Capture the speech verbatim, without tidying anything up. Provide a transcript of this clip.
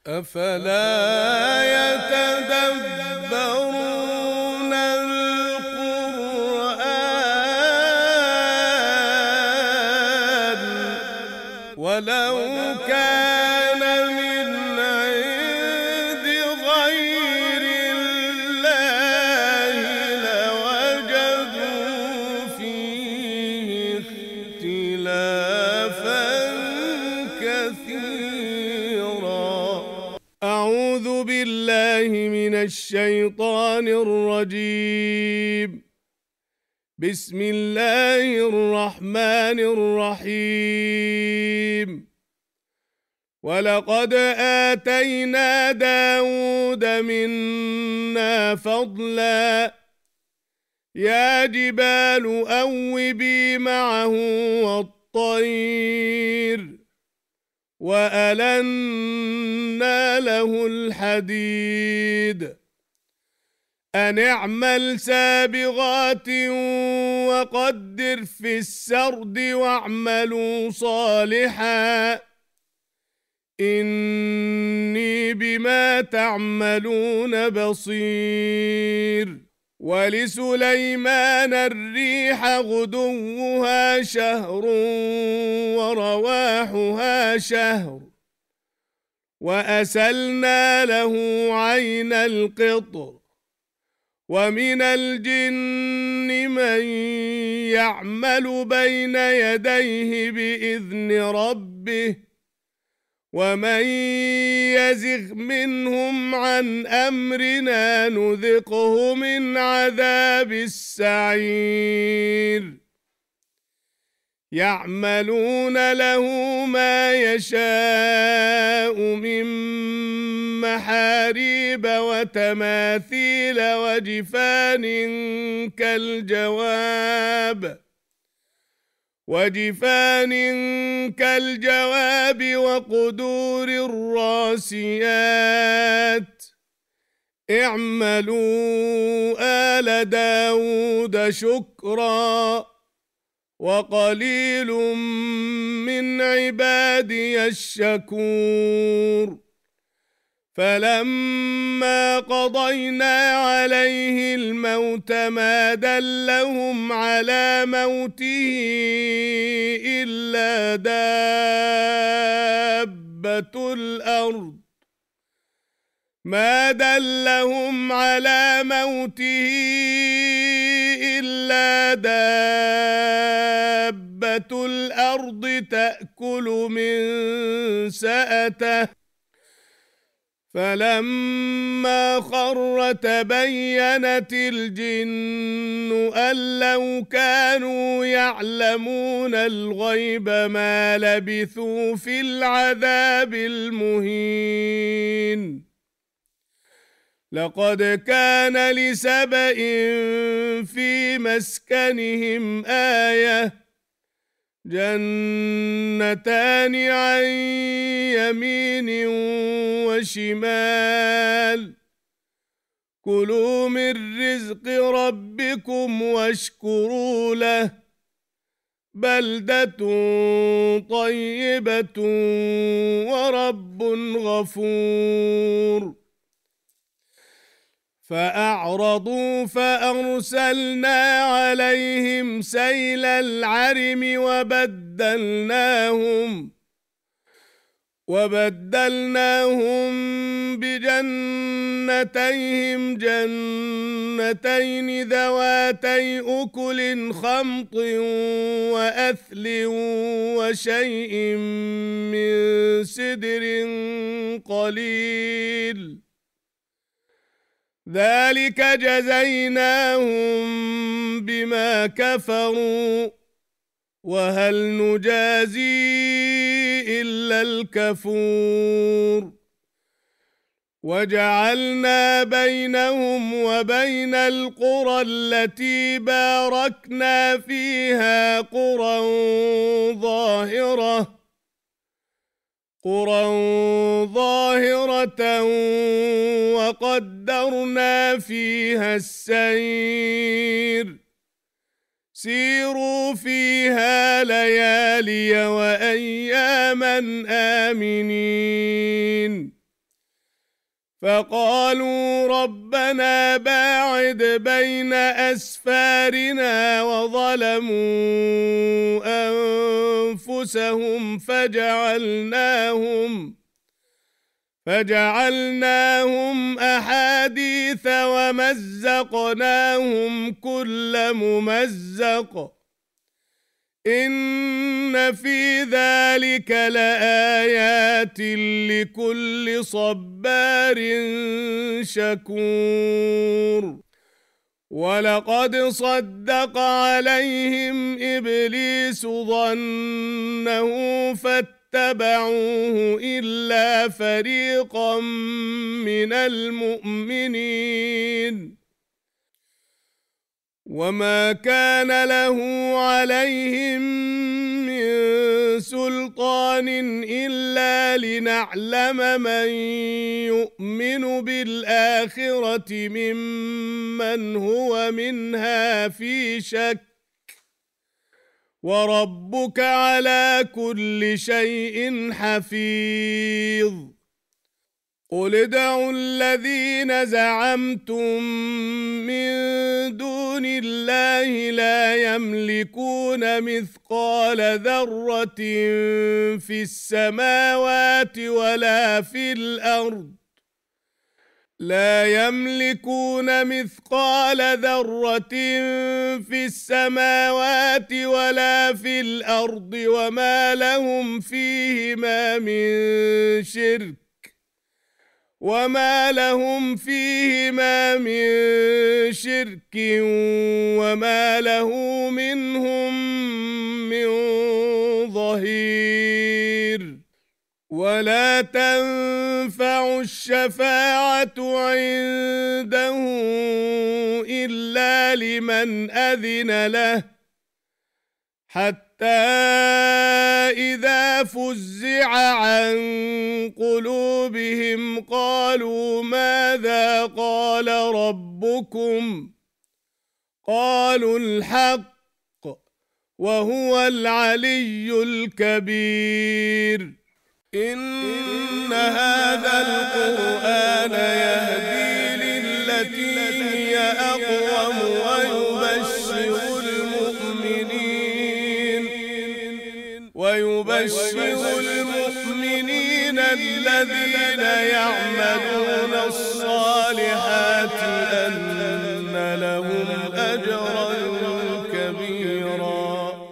أفلا يتدبرون القرآن ولو كان من عند غير الله لوجدوا فيه اختلافا كثيرا. أعوذ بالله من الشيطان الرجيم. بسم الله الرحمن الرحيم. ولقد آتينا داود منا فضلا يا جبال أوبي معه والطير وألنا له الحديد أن اعمل سابغات وقدر في السرد واعملوا صالحا إني بما تعملون بصير. ولسليمان الريح غدوها شهر ورواحها شهر وأسلنا له عين القطر ومن الجن من يعمل بين يديه بإذن ربه ومن يزغ منهم عن أمرنا نذقه من عذاب السعير. يعملون له ما يشاء من محاريب وتماثيل وجفان كالجواب وجفان كالجواب وقدور الراسيات اعملوا آل داود شكرا وقليل من عبادي الشكور. فلما قضينا عليه الموت ما دلهم على موته إلا دابة الأرض ما دلهم على موته إلا دابة الأرض تأكل من سأته فلما خر تبينت الجن أن لو كانوا يعلمون الغيب ما لبثوا في العذاب المهين. لقد كان لسبإ في مسكنهم آية جنتان عن يمين وشمال كلوا من رزق ربكم واشكروا له بلدة طيبة ورب غفور. فأعرضوا فأرسلنا عليهم سيل العرم وبدلناهم وبدلناهم بجنتيهم جنتين ذواتي أكل خمط وأثل وشيء من سدر قليل ذلك جزيناهم بما كفروا وهل نجازي إلا الكفور. وجعلنا بينهم وبين القرى التي باركنا فيها قرى ظاهرة قرى ظاهرة وقدرنا فيها السير سيروا فيها ليالي وأياما آمنين فقالوا ربنا باعد بين أسفارنا وظلموا أنفسهم فجعلناهم فجعلناهم أحاديث ومزقناهم كل ممزق إن في ذلك لآيات لكل صبار شكور ولقد صدق عليهم إبليس ظنه فاتبعوه إلا فريقا من المؤمنين وما كان له عليهم من سلطان إلا لنعلم من يؤمن بالآخرة ممن هو منها في شك وربك على كل شيء حفيظ قل ادعوا الذين زعمتم من دون الله لا يملكون مثقال ذرة في السماوات ولا في الأرض لا يملكون مثقال ذرة في السماوات ولا في الأرض وما لهم فيهما من شرك وما لهم فيهما من شرك وما له منهم من ظهير ولا تنفع الشفاعة عنده إلا لمن أذن له حتى إذا فزع عن قلوبهم قالوا ماذا قال ربكم قالوا الحق وهو العلي الكبير إن هذا القرآن يهدي للتي هي أقوم ويبشر المؤمنين ويبشر المؤمنين الذين يعملون الصالحات أن